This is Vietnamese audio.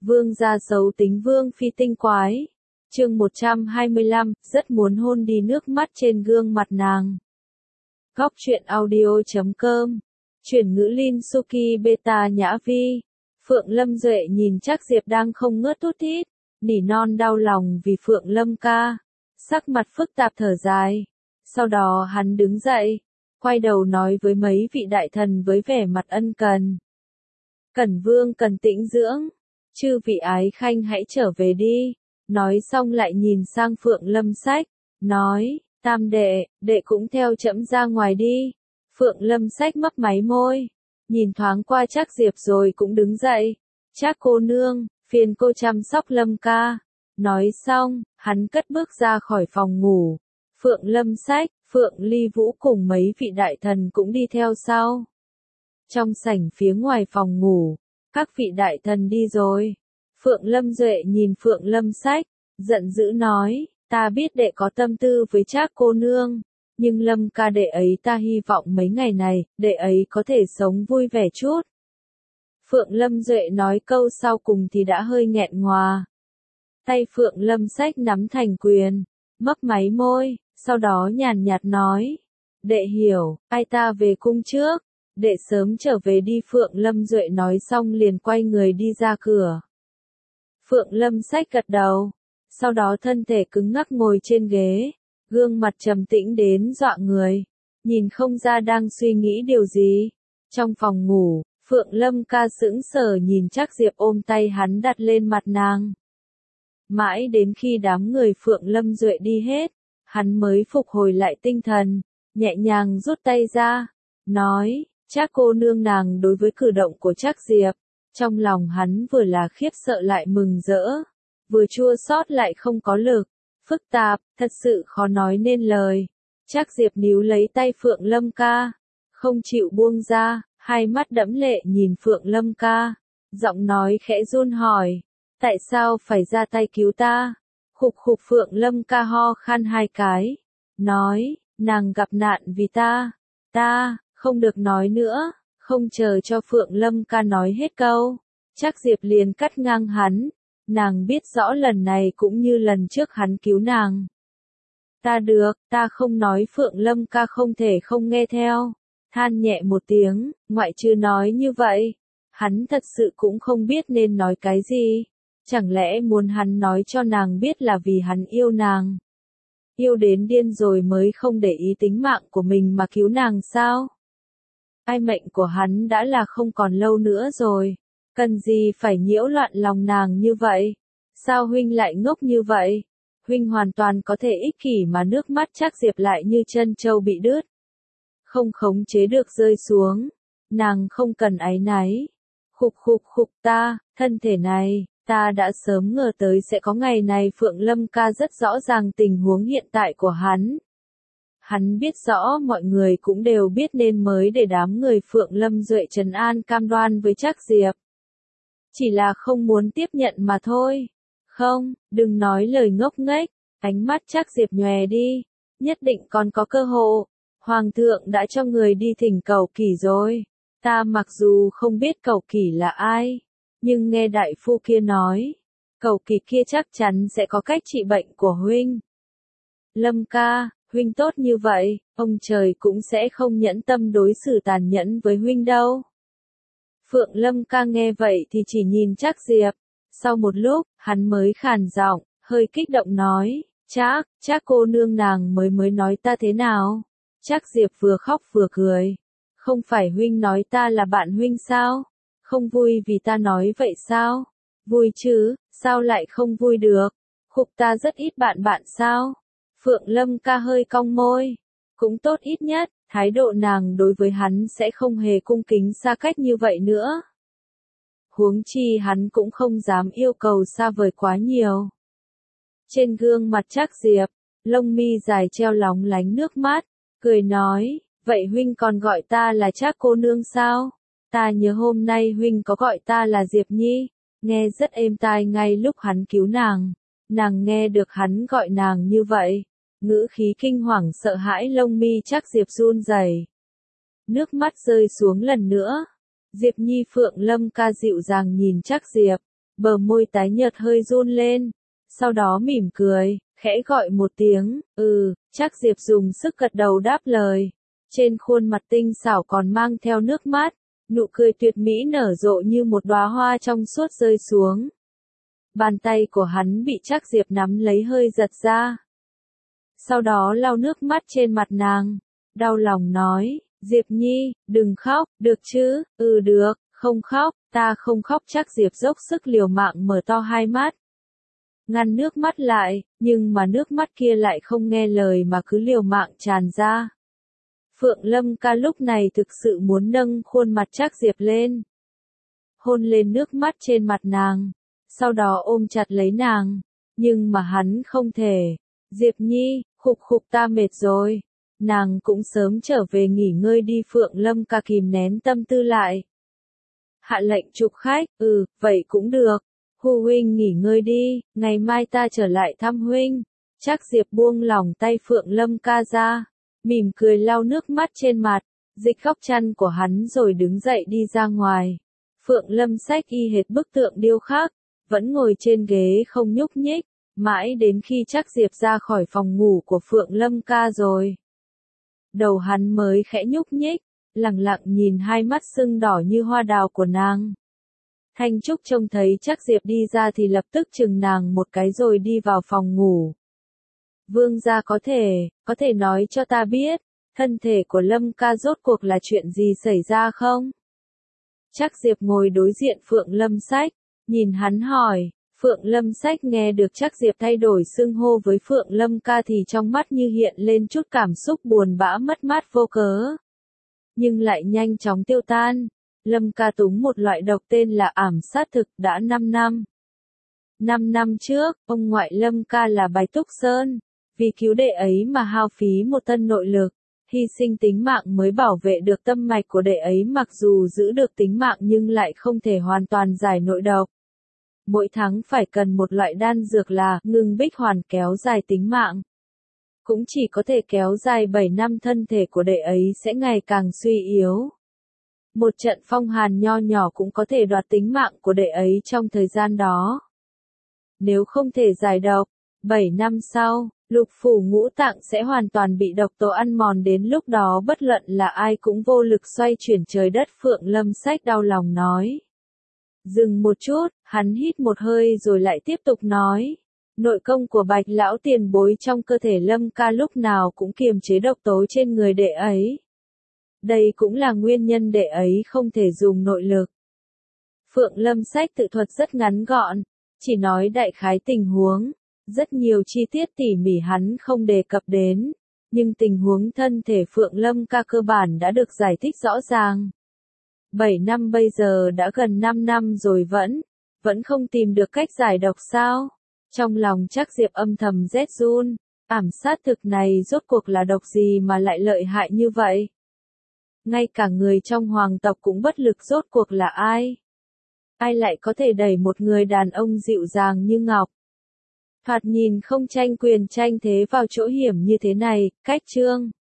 Vương gia xấu tính Vương phi tinh quái. Chương 125, rất muốn hôn đi nước mắt trên gương mặt nàng. Góc truyện audio.com. Chuyển ngữ Linh Suki Beta Nhã Vi. Phượng Lâm Duệ nhìn Trác Diệp đang không ngớt thút thít, nỉ non đau lòng vì Phượng Lâm ca. Sắc mặt phức tạp thở dài. Sau đó hắn đứng dậy, quay đầu nói với mấy vị đại thần với vẻ mặt ân cần. Cẩn Vương cần tĩnh dưỡng, chư vị ái khanh hãy trở về đi. Nói xong lại nhìn sang Phượng Lâm Sách, nói, tam đệ, đệ cũng theo trẫm ra ngoài đi. Phượng Lâm Sách mấp máy môi, nhìn thoáng qua Trác Diệp rồi cũng đứng dậy. Trác cô nương, phiền cô chăm sóc Lâm ca. Nói xong, hắn cất bước ra khỏi phòng ngủ. Phượng Lâm Sách, Phượng Ly Vũ cùng mấy vị đại thần cũng đi theo sau. Trong sảnh phía ngoài phòng ngủ, các vị đại thần đi rồi. Phượng Lâm Duệ nhìn Phượng Lâm Sách, giận dữ nói, ta biết đệ có tâm tư với Trác cô nương, nhưng Lâm ca đệ ấy ta hy vọng mấy ngày này, đệ ấy có thể sống vui vẻ chút. Phượng Lâm Duệ nói câu sau cùng thì đã hơi nghẹn ngòa. Tay Phượng Lâm Sách nắm thành quyền, mấp máy môi, sau đó nhàn nhạt nói, đệ hiểu, ai ta về cung trước, đệ sớm trở về đi. Phượng Lâm Duệ nói xong liền quay người đi ra cửa. Phượng Lâm Sách gật đầu, sau đó thân thể cứng ngắc ngồi trên ghế, gương mặt trầm tĩnh đến dọa người, nhìn không ra đang suy nghĩ điều gì. Trong phòng ngủ, Phượng Lâm ca sững sờ nhìn Trác Diệp ôm tay hắn đặt lên mặt nàng. Mãi đến khi đám người Phượng Lâm Duệ đi hết, hắn mới phục hồi lại tinh thần, nhẹ nhàng rút tay ra, nói, Trác cô nương. Nàng đối với cử động của Trác Diệp, trong lòng hắn vừa là khiếp sợ lại mừng rỡ, vừa chua xót lại không có lực, phức tạp, thật sự khó nói nên lời. Trác Diệp níu lấy tay Phượng Lâm ca, không chịu buông ra, hai mắt đẫm lệ nhìn Phượng Lâm ca, giọng nói khẽ run hỏi, tại sao phải ra tay cứu ta? Khục khục. Phượng Lâm ca ho khan hai cái, nói, nàng gặp nạn vì ta, không được nói nữa. Không chờ cho Phượng Lâm ca nói hết câu, Trác Diệp liền cắt ngang hắn, nàng biết rõ lần này cũng như lần trước hắn cứu nàng. Ta được, ta không nói. Phượng Lâm ca không thể không nghe theo, than nhẹ một tiếng, ngoại trừ nói như vậy, hắn thật sự cũng không biết nên nói cái gì. Chẳng lẽ muốn hắn nói cho nàng biết là vì hắn yêu nàng? Yêu đến điên rồi mới không để ý tính mạng của mình mà cứu nàng sao? Ai mệnh của hắn đã là không còn lâu nữa rồi, cần gì phải nhiễu loạn lòng nàng như vậy? Sao huynh lại ngốc như vậy? Huynh hoàn toàn có thể ích kỷ mà nước mắt Trác Diệp lại như chân trâu bị đứt, không khống chế được rơi xuống. Nàng không cần áy náy. Khục khục khục. Ta, thân thể này, ta đã sớm ngờ tới sẽ có ngày này. Phượng Lâm ca rất rõ ràng tình huống hiện tại của hắn. Hắn biết rõ mọi người cũng đều biết nên mới để đám người Phượng Lâm Duệ trấn an cam đoan với Trác Diệp. Chỉ là không muốn tiếp nhận mà thôi. Không, đừng nói lời ngốc nghếch. Ánh mắt Trác Diệp nhòe đi. Nhất định còn có cơ hội. Hoàng thượng đã cho người đi thỉnh Cầu Kỷ rồi. Ta mặc dù không biết Cầu Kỷ là ai, nhưng nghe đại phu kia nói, Cầu Kỷ kia chắc chắn sẽ có cách trị bệnh của huynh. Lâm ca, huynh tốt như vậy, ông trời cũng sẽ không nhẫn tâm đối xử tàn nhẫn với huynh đâu. Phượng Lâm ca nghe vậy thì chỉ nhìn Trác Diệp, sau một lúc, hắn mới khàn giọng, hơi kích động nói, Trác cô nương. Nàng mới nói ta thế nào? Trác Diệp vừa khóc vừa cười, không phải huynh nói ta là bạn huynh sao? Không vui vì ta nói vậy sao? Vui chứ, sao lại không vui được? Khục, ta rất ít bạn sao? Phượng Lâm ca hơi cong môi, cũng tốt, ít nhất, thái độ nàng đối với hắn sẽ không hề cung kính xa cách như vậy nữa. Huống chi hắn cũng không dám yêu cầu xa vời quá nhiều. Trên gương mặt Trác Diệp, lông mi dài treo lóng lánh nước mắt, cười nói, vậy huynh còn gọi ta là Trác cô nương sao? Ta nhớ hôm nay huynh có gọi ta là Diệp Nhi, nghe rất êm tai. Ngay lúc hắn cứu nàng nghe được hắn gọi nàng như vậy, ngữ khí kinh hoàng sợ hãi, lông mi Trác Diệp run rẩy, nước mắt rơi xuống lần nữa. Diệp Nhi. Phượng Lâm ca dịu dàng nhìn Trác Diệp, bờ môi tái nhợt hơi run lên, sau đó mỉm cười, khẽ gọi một tiếng, Trác Diệp dùng sức gật đầu đáp lời. Trên khuôn mặt tinh xảo còn mang theo nước mắt, nụ cười tuyệt mỹ nở rộ như một đóa hoa trong suốt rơi xuống. Bàn tay của hắn bị Trác Diệp nắm lấy hơi giật ra. Sau đó lau nước mắt trên mặt nàng, đau lòng nói, Diệp Nhi, đừng khóc, được chứ, được, không khóc, ta không khóc. Trác Diệp dốc sức liều mạng mở to hai mắt, ngăn nước mắt lại, nhưng mà nước mắt kia lại không nghe lời mà cứ liều mạng tràn ra. Phượng Lâm Ca lúc này thực sự muốn nâng khuôn mặt Trác Diệp lên, hôn lên nước mắt trên mặt nàng, sau đó ôm chặt lấy nàng, nhưng mà hắn không thể. Diệp Nhi, khục khục, ta mệt rồi. Nàng cũng sớm trở về nghỉ ngơi đi. Phượng Lâm Ca kìm nén tâm tư lại, hạ lệnh chụp khách, vậy cũng được. Hu huynh nghỉ ngơi đi, ngày mai ta trở lại thăm huynh. Trác Diệp buông lỏng tay Phượng Lâm Ca ra, mỉm cười lau nước mắt trên mặt, dịch góc chăn của hắn rồi đứng dậy đi ra ngoài. Phượng Lâm Sách y hệt bức tượng điêu khắc, vẫn ngồi trên ghế không nhúc nhích, mãi đến khi Trác Diệp ra khỏi phòng ngủ của Phượng Lâm Ca rồi, đầu hắn mới khẽ nhúc nhích, lặng lặng nhìn hai mắt sưng đỏ như hoa đào của nàng. Thanh Trúc trông thấy Trác Diệp đi ra thì lập tức chừng nàng một cái rồi đi vào phòng ngủ. Vương gia có thể nói cho ta biết, thân thể của Lâm Ca rốt cuộc là chuyện gì xảy ra không? Trác Diệp ngồi đối diện Phượng Lâm Sách, nhìn hắn hỏi. Phượng Lâm Sách nghe được Trác Diệp thay đổi xưng hô với Phượng Lâm Ca thì trong mắt như hiện lên chút cảm xúc buồn bã mất mát vô cớ, nhưng lại nhanh chóng tiêu tan. Lâm Ca túng một loại độc tên là ảm sát thực đã 5 năm. 5 năm trước, ông ngoại Lâm Ca là Bạch Túc Sơn, vì cứu đệ ấy mà hao phí một thân nội lực, hy sinh tính mạng mới bảo vệ được tâm mạch của đệ ấy. Mặc dù giữ được tính mạng nhưng lại không thể hoàn toàn giải nội độc. Mỗi tháng phải cần một loại đan dược là ngưng bích hoàn kéo dài tính mạng. Cũng chỉ có thể kéo dài 7 năm, thân thể của đệ ấy sẽ ngày càng suy yếu. Một trận phong hàn nho nhỏ cũng có thể đoạt tính mạng của đệ ấy trong thời gian đó. Nếu không thể giải độc, 7 năm sau, lục phủ ngũ tạng sẽ hoàn toàn bị độc tố ăn mòn, đến lúc đó bất luận là ai cũng vô lực xoay chuyển trời đất. Phượng Lâm Sách đau lòng nói. Dừng một chút, hắn hít một hơi rồi lại tiếp tục nói. Nội công của Bạch lão tiền bối trong cơ thể Lâm Ca lúc nào cũng kiềm chế độc tố trên người đệ ấy. Đây cũng là nguyên nhân đệ ấy không thể dùng nội lực. Phượng Lâm Sách tự thuật rất ngắn gọn, chỉ nói đại khái tình huống, rất nhiều chi tiết tỉ mỉ hắn không đề cập đến, nhưng tình huống thân thể Phượng Lâm Ca cơ bản đã được giải thích rõ ràng. 7 năm bây giờ đã gần 5 năm rồi vẫn không tìm được cách giải độc sao? Trong lòng Trác Diệp âm thầm rét run, ảm sát thực này rốt cuộc là độc gì mà lại lợi hại như vậy? Ngay cả người trong hoàng tộc cũng bất lực, rốt cuộc là ai? Ai lại có thể đẩy một người đàn ông dịu dàng như ngọc, thoạt nhìn không tranh quyền tranh thế vào chỗ hiểm như thế này? Cách chương